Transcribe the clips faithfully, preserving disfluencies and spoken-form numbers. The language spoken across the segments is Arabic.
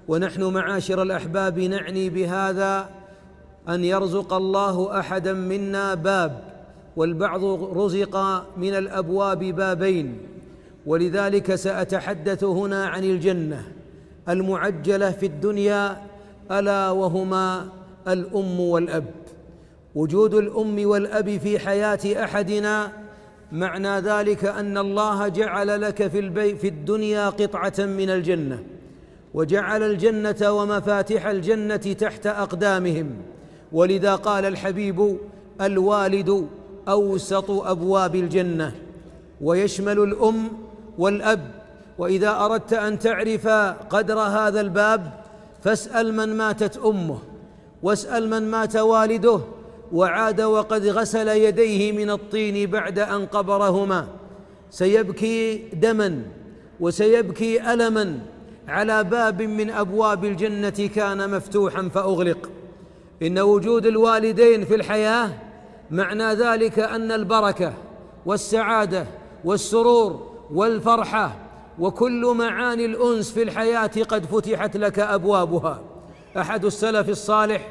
ونحن معاشر الأحباب نعني بهذا أن يرزق الله أحدا منا باب، والبعض رزق من الأبواب بابين، ولذلك سأتحدث هنا عن الجنة المعجلة في الدنيا، ألا وهما الأم والأب. وجود الأم والأب في حياة أحدنا معنى ذلك أن الله جعل لك في البيت في الدنيا قطعة من الجنة، وجعل الجنة ومفاتيح الجنة تحت أقدامهم، ولذا قال الحبيب: الوالد أوسط أبواب الجنة، ويشمل الأم والأب. وإذا أردت أن تعرف قدر هذا الباب فاسأل من ماتت أمه، واسأل من مات والده وعاد وقد غسل يديه من الطين بعد أن قبرهما، سيبكي دما وسيبكي ألما على باب من أبواب الجنة كان مفتوحا فأغلق. إن وجود الوالدين في الحياة معنى ذلك أن البركة والسعادة والسرور والفرحة وكل معاني الأنس في الحياة قد فتحت لك أبوابها. أحد السلف الصالح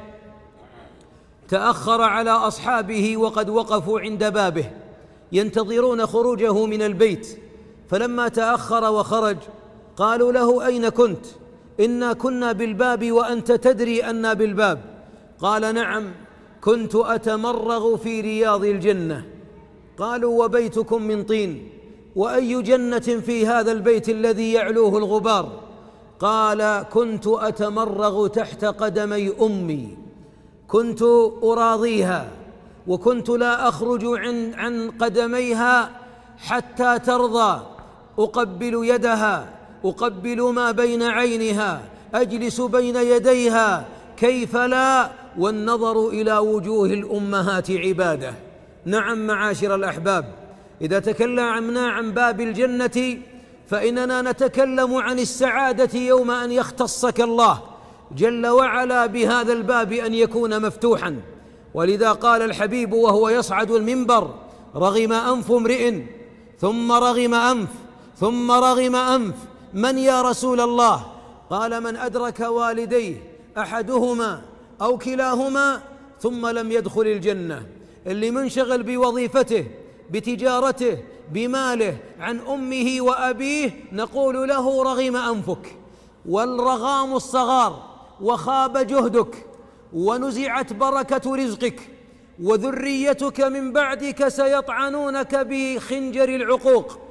تأخر على أصحابه وقد وقفوا عند بابه ينتظرون خروجه من البيت، فلما تأخر وخرج قالوا له: أين كنت؟ إنا كنا بالباب وأنت تدري أنا بالباب. قال: نعم، كنت أتمرغ في رياض الجنة. قالوا: وبيتكم من طين، وأي جنة في هذا البيت الذي يعلوه الغبار؟ قال: كنت أتمرغ تحت قدمي أمي، كنت أراضيها، وكنت لا أخرج عن, عن قدميها حتى ترضى، أقبل يدها، أقبل ما بين عينها، أجلس بين يديها، كيف لا، والنظر إلى وجوه الأمهات عبادة. نعم معاشر الأحباب، إذا تكلمنا عن باب الجنة فإننا نتكلم عن السعادة يوم أن يختصك الله جل وعلا بهذا الباب أن يكون مفتوحا. ولذا قال الحبيب وهو يصعد المنبر: رغم أنف امرئ ثم رغم أنف ثم رغم أنف، من يا رسول الله؟ قال: من أدرك والديه أحدهما أو كلاهما ثم لم يدخل الجنة. اللي منشغل بوظيفته، بتجارته، بماله عن أمه وأبيه نقول له: رغم أنفك، والرغام الصغار، وخاب جهدك، ونزعت بركة رزقك، وذريتك من بعدك سيطعنونك بخنجر العقوق،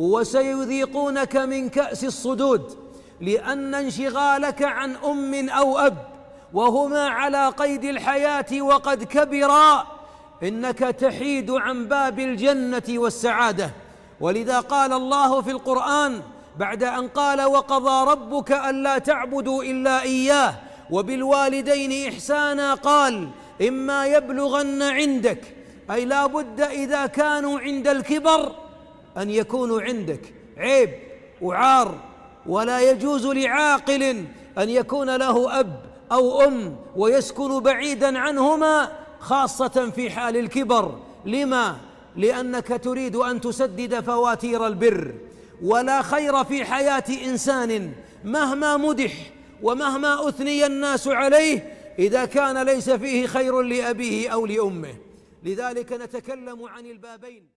وسيذيقونك من كأس الصدود، لأن انشغالك عن أم أو أب وهما على قيد الحياة وقد كبرا إنك تحيد عن باب الجنة والسعادة. ولذا قال الله في القرآن بعد أن قال: وقضى ربك ألا تعبدوا إلا إياه وبالوالدين إحسانا، قال: إما يبلغن عندك، أي لا بد إذا كانوا عند الكبر أن يكونوا عندك عيب وعار، ولا يجوز لعاقل أن يكون له أب أو أم ويسكن بعيدا عنهما، خاصة في حال الكبر. لما؟ لأنك تريد أن تسدد فواتير البر، ولا خير في حياة إنسان مهما مدح ومهما أثني الناس عليه إذا كان ليس فيه خير لأبيه أو لأمه. لذلك نتكلم عن البابين.